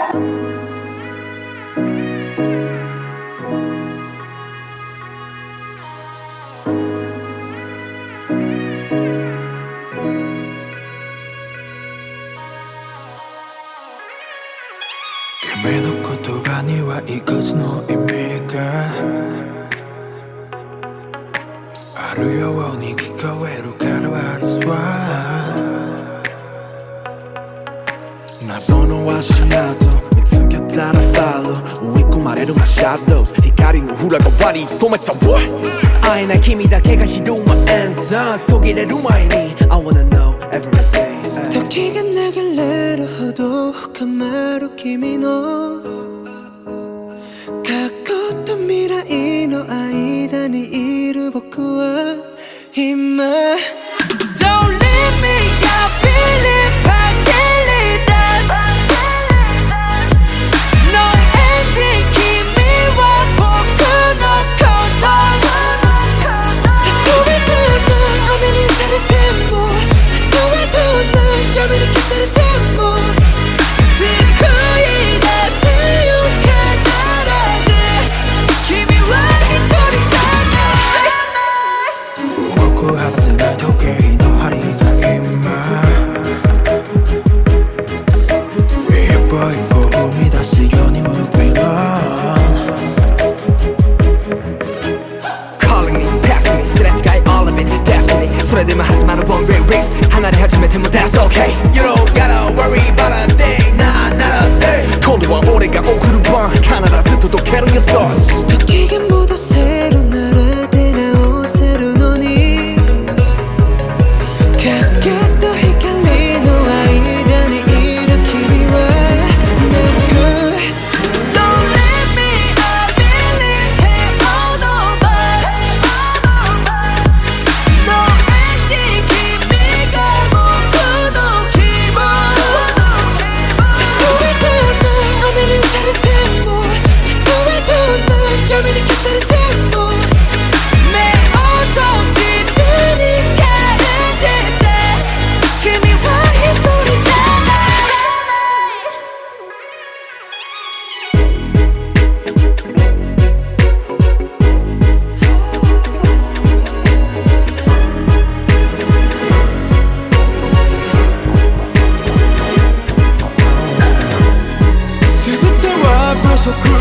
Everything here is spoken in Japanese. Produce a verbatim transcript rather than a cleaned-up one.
君の言葉にはいくつの意味があるように聞こえるから What is what 謎の足跡見つけたら Follow 追い込まれる My shadows 光の裏側に染めた What 会えない君だけが知る My answer 途切れる前に I wanna know everything 時が流れるほど深まる君の過去と未来の間にいる僕は今 Don't leave me, I believe partially does No ending 君は僕のことたとえどんな雨に打たれてもたとえどんな闇に消されても救い出すよ必ず君は一人じゃない動くはずない時計の針が今一歩一歩踏み出すように Moving on Calling me, passing me すれ違い all of it, destiny それでも始まる one way race 離れ始めても that's okay You don't gotta worry about a thing Nah, not a thing 今度は俺が送る番必ず届ける Your thoughts 時が戻せるなら出直せるのに影と光の間にいる君は泣く Don't let me I believe in all of us No ending 君が僕の希望たとえどんな雨に打たれてもたとえどんな闇に消されても目を閉じずに感じて君は一人じゃない全ては不足